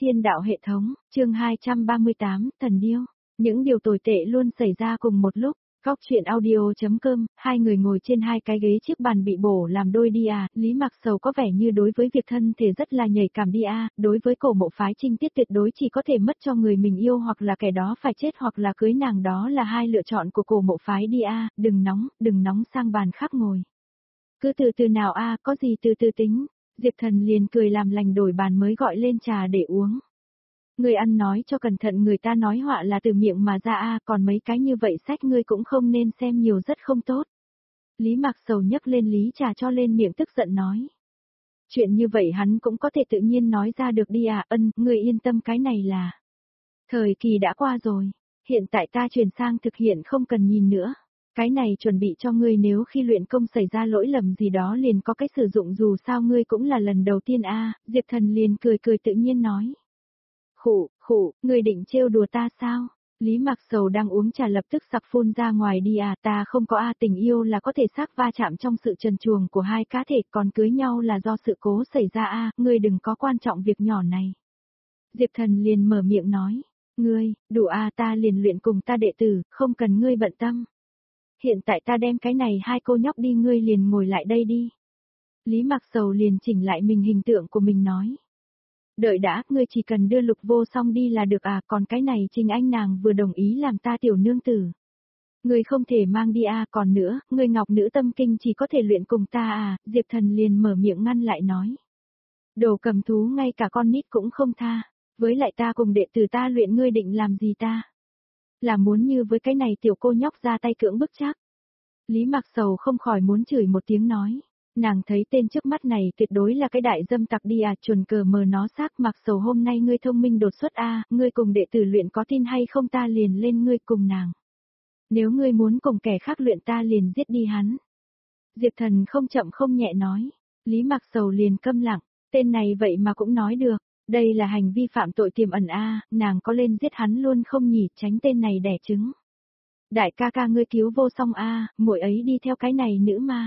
Thiên đạo hệ thống, chương 238, Thần Điêu. Những điều tồi tệ luôn xảy ra cùng một lúc. Góc chuyện audio.com, hai người ngồi trên hai cái ghế chiếc bàn bị bổ làm đôi đi à, Lý Mạc Sầu có vẻ như đối với việc thân thể rất là nhạy cảm đi à, đối với cổ mộ phái Trinh Tiết tuyệt đối chỉ có thể mất cho người mình yêu hoặc là kẻ đó phải chết hoặc là cưới nàng, đó là hai lựa chọn của cổ mộ phái đi à, đừng nóng sang bàn khác ngồi. Cứ từ từ nào à, có gì từ từ tính. Diệp Thần liền cười làm lành đổi bàn mới gọi lên trà để uống. Ngươi ăn nói cho cẩn thận, người ta nói họa là từ miệng mà ra a, còn mấy cái như vậy sách ngươi cũng không nên xem nhiều, rất không tốt. Lý Mạc Sầu nhấc lên lý trà cho lên miệng tức giận nói. Chuyện như vậy hắn cũng có thể tự nhiên nói ra được đi à, ngươi yên tâm, cái này là thời kỳ đã qua rồi, hiện tại ta chuyển sang thực hiện, không cần nhìn nữa. Cái này chuẩn bị cho ngươi nếu khi luyện công xảy ra lỗi lầm gì đó liền có cách sử dụng, dù sao ngươi cũng là lần đầu tiên a. Diệp Thần liền cười tự nhiên nói. Khụ, ngươi định trêu đùa ta sao? Lý Mạc Sầu đang uống trà lập tức sặc phun ra ngoài đi à, ta không có a, tình yêu là có thể xác va chạm trong sự trần truồng của hai cá thể, còn cưới nhau là do sự cố xảy ra a, ngươi đừng có quan trọng việc nhỏ này. Diệp Thần liền mở miệng nói, ngươi, đủ a, ta liền luyện cùng ta đệ tử, không cần ngươi bận tâm. Hiện tại ta đem cái này hai cô nhóc đi, ngươi liền ngồi lại đây đi. Lý Mạc Sầu liền chỉnh lại mình hình tượng của mình nói. Đợi đã, ngươi chỉ cần đưa Lục Vô Song đi là được à, còn cái này Trình Anh nàng vừa đồng ý làm ta tiểu nương tử. Ngươi không thể mang đi à, còn nữa, ngươi Ngọc Nữ Tâm Kinh chỉ có thể luyện cùng ta à, Diệp Thần liền mở miệng ngăn lại nói. Đồ cầm thú, ngay cả con nít cũng không tha, với lại ta cùng đệ tử ta luyện, ngươi định làm gì ta? Là muốn như với cái này tiểu cô nhóc ra tay cưỡng bức chắc. Lý Mạc Sầu không khỏi muốn chửi một tiếng nói. Nàng thấy tên trước mắt này tuyệt đối là cái đại dâm tặc đi à, chuẩn cờ mờ nó xác. Mạc Sầu, hôm nay ngươi thông minh đột xuất a, ngươi cùng đệ tử luyện có tin hay không, ta liền lên ngươi cùng nàng. Nếu ngươi muốn cùng kẻ khác luyện ta liền giết đi hắn. Diệp Thần không chậm không nhẹ nói. Lý Mạc Sầu liền câm lặng, tên này vậy mà cũng nói được. Đây là hành vi phạm tội tiềm ẩn a, nàng có lên giết hắn luôn không nhỉ, tránh tên này đẻ trứng. Đại ca ca, ngươi cứu Vô Song a, muội ấy đi theo cái này nữ ma.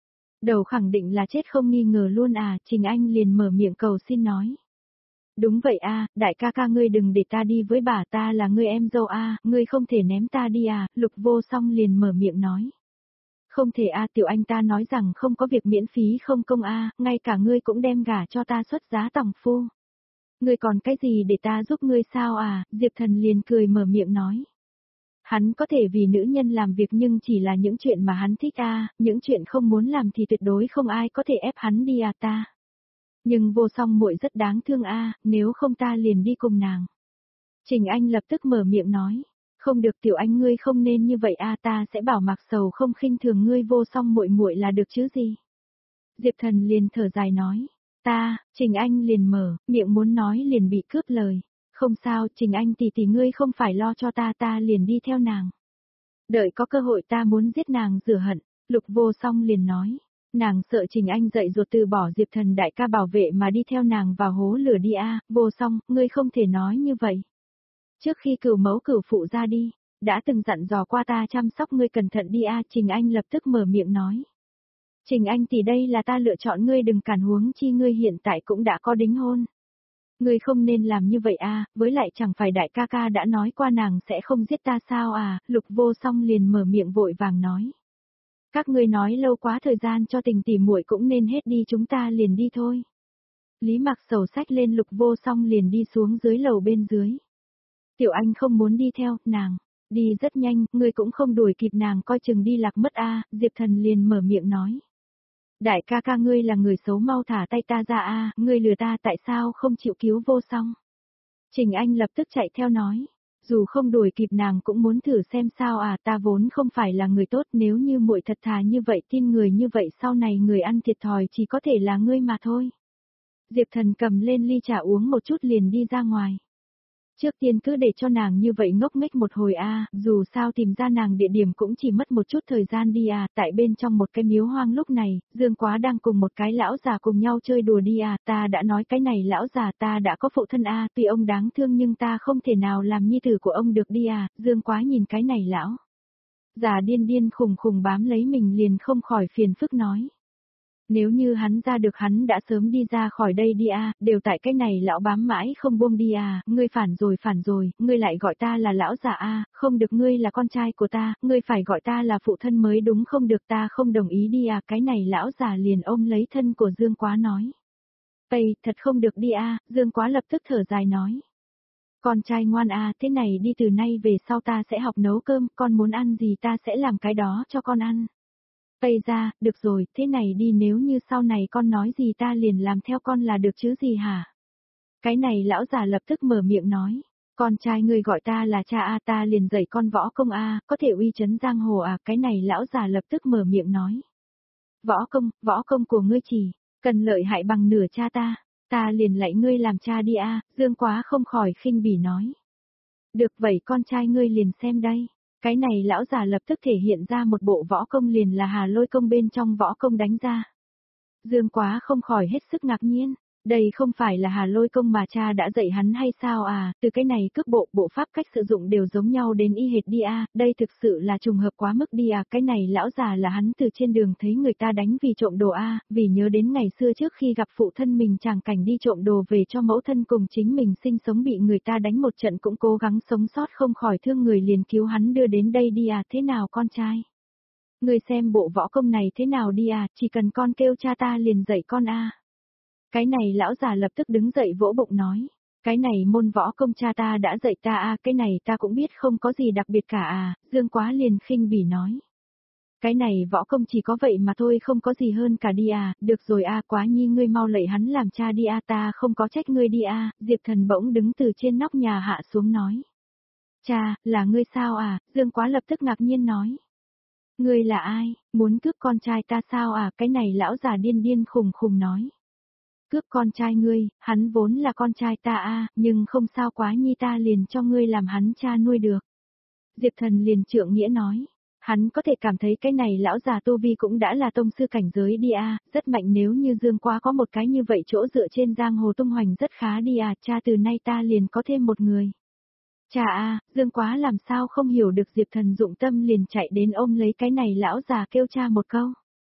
Đầu khẳng định là chết không nghi ngờ luôn à, Trình Anh liền mở miệng cầu xin nói. Đúng vậy a, đại ca ca, ngươi đừng để ta đi với bà, ta là ngươi em dâu a, ngươi không thể ném ta đi à, Lục Vô Song liền mở miệng nói. Không thể a, tiểu anh ta nói rằng không có việc miễn phí không công a, ngay cả ngươi cũng đem gả cho ta xuất giá tòng phu. Ngươi còn cái gì để ta giúp ngươi sao à, Diệp Thần liền cười mở miệng nói. Hắn có thể vì nữ nhân làm việc nhưng chỉ là những chuyện mà hắn thích a, những chuyện không muốn làm thì tuyệt đối không ai có thể ép hắn đi à ta. Nhưng Vô Song muội rất đáng thương a, nếu không ta liền đi cùng nàng. Trình Anh lập tức mở miệng nói, không được tiểu anh, ngươi không nên như vậy a, ta sẽ bảo Mạc Sầu không khinh thường ngươi, Vô Song muội muội là được chứ gì. Diệp Thần liền thở dài nói, Trình Anh liền mở miệng muốn nói liền bị cướp lời. Không sao, Trình Anh tỷ ngươi không phải lo cho ta liền đi theo nàng. Đợi có cơ hội ta muốn giết nàng rửa hận, Lục Vô Song liền nói. Nàng sợ Trình Anh dậy ruột từ bỏ Diệp Thần đại ca bảo vệ mà đi theo nàng vào hố lửa đi a, Vô Song, ngươi không thể nói như vậy. Trước khi cửu mẫu cửu phụ ra đi, đã từng dặn dò qua ta chăm sóc ngươi cẩn thận đi a, Trình Anh lập tức mở miệng nói. Trình Anh tỷ, đây là ta lựa chọn ngươi, đừng cản, huống chi ngươi hiện tại cũng đã có đính hôn. Ngươi không nên làm như vậy a, với lại chẳng phải đại ca ca đã nói qua nàng sẽ không giết ta sao à, Lục Vô Song liền mở miệng vội vàng nói. Các ngươi nói lâu quá, thời gian cho tình tỉ muội cũng nên hết đi, chúng ta liền đi thôi. Lý Mạc Sầu xách lên Lục Vô Song liền đi xuống dưới lầu bên dưới. Tiểu Anh không muốn đi theo, nàng đi rất nhanh, ngươi cũng không đuổi kịp nàng, coi chừng đi lạc mất a, Diệp Thần liền mở miệng nói. Đại ca ca, ngươi là người xấu, mau thả tay ta ra a, ngươi lừa ta, tại sao không chịu cứu Vô Song? Trình Anh lập tức chạy theo nói, dù không đuổi kịp nàng cũng muốn thử xem sao à, ta vốn không phải là người tốt, nếu như muội thật thà như vậy tin người như vậy sau này người ăn thiệt thòi chỉ có thể là ngươi mà thôi. Diệp Thần cầm lên ly trà uống một chút liền đi ra ngoài. Trước tiên cứ để cho nàng như vậy ngốc nghếch một hồi a, dù sao tìm ra nàng địa điểm cũng chỉ mất một chút thời gian đi à, tại bên trong một cái miếu hoang lúc này, Dương Quá đang cùng một cái lão già cùng nhau chơi đùa đi à, ta đã nói cái này lão già ta đã có phụ thân a, tuy ông đáng thương nhưng ta không thể nào làm nhi tử của ông được đi à, Dương Quá nhìn cái này lão già điên khùng bám lấy mình liền không khỏi phiền phức nói. Nếu như hắn ra được hắn đã sớm đi ra khỏi đây đi à, đều tại cái này lão bám mãi không buông đi à, ngươi phản rồi, ngươi lại gọi ta là lão già à, không được ngươi là con trai của ta, ngươi phải gọi ta là phụ thân mới đúng không được ta không đồng ý đi à, cái này lão già liền ôm lấy thân của Dương Quá nói. Ây, thật không được đi à, Dương Quá lập tức thở dài nói. Con trai ngoan à, thế này đi từ nay về sau ta sẽ học nấu cơm, con muốn ăn gì ta sẽ làm cái đó cho con ăn. Tây ra, được rồi, thế này đi nếu như sau này con nói gì ta liền làm theo con là được chứ gì hả? Cái này lão già lập tức mở miệng nói, con trai ngươi gọi ta là cha a ta liền dạy con võ công a, có thể uy chấn giang hồ à, cái này lão già lập tức mở miệng nói. Võ công của ngươi chỉ, cần lợi hại bằng nửa cha ta liền lạy ngươi làm cha đi a, Dương Quá không khỏi khinh bỉ nói. Được vậy con trai ngươi liền xem đây. Cái này lão già lập tức thể hiện ra một bộ võ công liền là Hà Lôi công bên trong võ công đánh ra. Dương Quá không khỏi hết sức ngạc nhiên, đây không phải là Hà Lôi công mà cha đã dạy hắn hay sao à, từ cái này cước bộ pháp cách sử dụng đều giống nhau đến y hệt đi à, đây thực sự là trùng hợp quá mức đi à, cái này lão già là hắn từ trên đường thấy người ta đánh vì trộm đồ à, vì nhớ đến ngày xưa trước khi gặp phụ thân mình chàng cảnh đi trộm đồ về cho mẫu thân cùng chính mình sinh sống bị người ta đánh một trận cũng cố gắng sống sót không khỏi thương người liền cứu hắn đưa đến đây đi à, thế nào con trai? Người xem bộ võ công này thế nào đi à, chỉ cần con kêu cha ta liền dạy con à. Cái này lão già lập tức đứng dậy vỗ bụng nói, cái này môn võ công cha ta đã dạy ta à, cái này ta cũng biết không có gì đặc biệt cả à, Dương Quá liền khinh bỉ nói. Cái này võ công chỉ có vậy mà thôi không có gì hơn cả đi à, được rồi à, Quá Nhi ngươi mau lạy hắn làm cha đi à, ta không có trách ngươi đi à, Diệp Thần bỗng đứng từ trên nóc nhà hạ xuống nói. Cha, là ngươi sao à, Dương Quá lập tức ngạc nhiên nói. Ngươi là ai, muốn cướp con trai ta sao à, cái này lão già điên khùng nói. Cướp con trai ngươi, hắn vốn là con trai ta a, nhưng không sao Quá Nhi ta liền cho ngươi làm hắn cha nuôi được. Diệp Thần liền trượng nghĩa nói, hắn có thể cảm thấy cái này lão già tu vi cũng đã là tông sư cảnh giới đi a, rất mạnh nếu như Dương Quá có một cái như vậy chỗ dựa trên giang hồ tung hoành rất khá đi à, cha từ nay ta liền có thêm một người. Cha a, Dương Quá làm sao không hiểu được Diệp Thần dụng tâm liền chạy đến ôm lấy cái này lão già kêu cha một câu.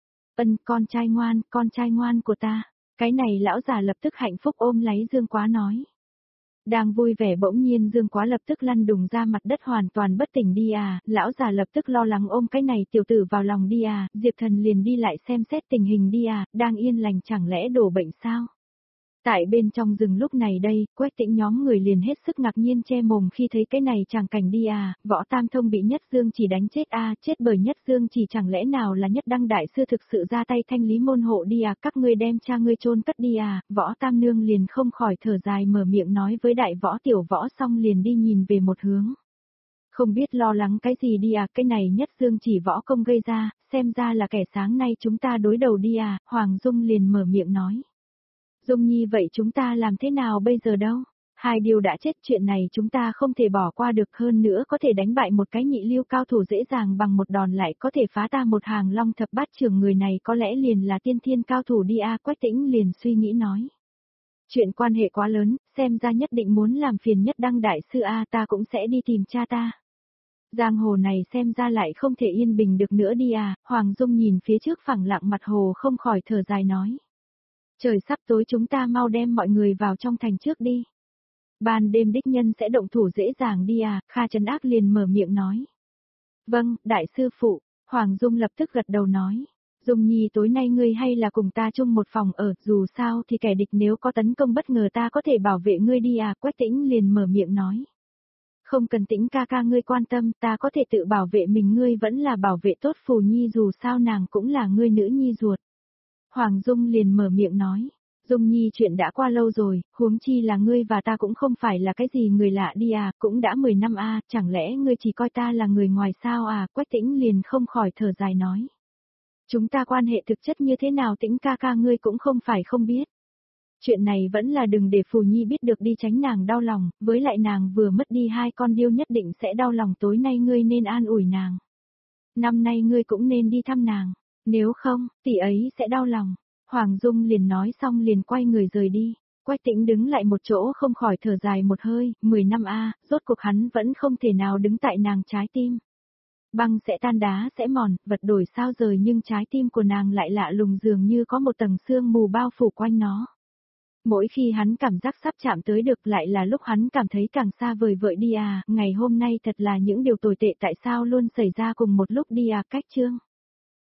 Con trai ngoan của ta. Cái này lão già lập tức hạnh phúc ôm lấy Dương Quá nói. Đang vui vẻ bỗng nhiên Dương Quá lập tức lăn đùng ra mặt đất hoàn toàn bất tỉnh đi à, lão già lập tức lo lắng ôm cái này tiểu tử vào lòng đi à, Diệp Thần liền đi lại xem xét tình hình đi à, đang yên lành chẳng lẽ đổ bệnh sao? Tại bên trong rừng lúc này đây, Quách Tĩnh nhóm người liền hết sức ngạc nhiên che mồm khi thấy cái này chàng cảnh đi à, Võ Tam Thông bị Nhất Dương chỉ đánh chết à, chết bởi Nhất Dương chỉ chẳng lẽ nào là Nhất Đăng đại sư thực sự ra tay thanh lý môn hộ đi à, các ngươi đem cha ngươi chôn cất đi à, Võ Tam Nương liền không khỏi thở dài mở miệng nói với đại võ tiểu võ xong liền đi nhìn về một hướng. Không biết lo lắng cái gì đi à, cái này Nhất Dương chỉ võ công gây ra, xem ra là kẻ sáng nay chúng ta đối đầu đi à, Hoàng Dung liền mở miệng nói. Dung Nhi vậy chúng ta làm thế nào bây giờ đâu? Hai điều đã chết chuyện này chúng ta không thể bỏ qua được hơn nữa có thể đánh bại một cái nhị lưu cao thủ dễ dàng bằng một đòn lại có thể phá ta một hàng long thập bát trưởng người này có lẽ liền là tiên thiên cao thủ đi a, Quách Tĩnh liền suy nghĩ nói. Chuyện quan hệ quá lớn, xem ra nhất định muốn làm phiền Nhất Đăng đại sư a, ta cũng sẽ đi tìm cha ta. Giang hồ này xem ra lại không thể yên bình được nữa đi à, Hoàng Dung nhìn phía trước phẳng lặng mặt hồ không khỏi thở dài nói. Trời sắp tối chúng ta mau đem mọi người vào trong thành trước đi. Ban đêm đích nhân sẽ động thủ dễ dàng đi à, Kha Trấn Ác liền mở miệng nói. Vâng, đại sư phụ, Hoàng Dung lập tức gật đầu nói. Dung Nhi tối nay ngươi hay là cùng ta chung một phòng ở, dù sao thì kẻ địch nếu có tấn công bất ngờ ta có thể bảo vệ ngươi đi à, Quách Tĩnh liền mở miệng nói. Không cần Tĩnh ca ca ngươi quan tâm, ta có thể tự bảo vệ mình, ngươi vẫn là bảo vệ tốt Phù Nhi dù sao nàng cũng là ngươi nữ nhi ruột. Hoàng Dung liền mở miệng nói, Dung Nhi chuyện đã qua lâu rồi, huống chi là ngươi và ta cũng không phải là cái gì người lạ đi à, cũng đã 10 năm à, chẳng lẽ ngươi chỉ coi ta là người ngoài sao à, Quách Tĩnh liền không khỏi thở dài nói. Chúng ta quan hệ thực chất như thế nào Tĩnh ca ca ngươi cũng không phải không biết. Chuyện này vẫn là đừng để Phù Nhi biết được đi tránh nàng đau lòng, với lại nàng vừa mất đi hai con điêu nhất định sẽ đau lòng tối nay ngươi nên an ủi nàng. Năm nay ngươi cũng nên đi thăm nàng. Nếu không, tỷ ấy sẽ đau lòng. Hoàng Dung liền nói xong liền quay người rời đi. Quách Tĩnh đứng lại một chỗ không khỏi thở dài một hơi, 10 năm a, rốt cuộc hắn vẫn không thể nào đứng tại nàng trái tim. Băng sẽ tan đá sẽ mòn, vật đổi sao rời nhưng trái tim của nàng lại lạ lùng dường như có một tầng sương mù bao phủ quanh nó. Mỗi khi hắn cảm giác sắp chạm tới được lại là lúc hắn cảm thấy càng xa vời vợi đi à, ngày hôm nay thật là những điều tồi tệ tại sao luôn xảy ra cùng một lúc đi à, cách chương.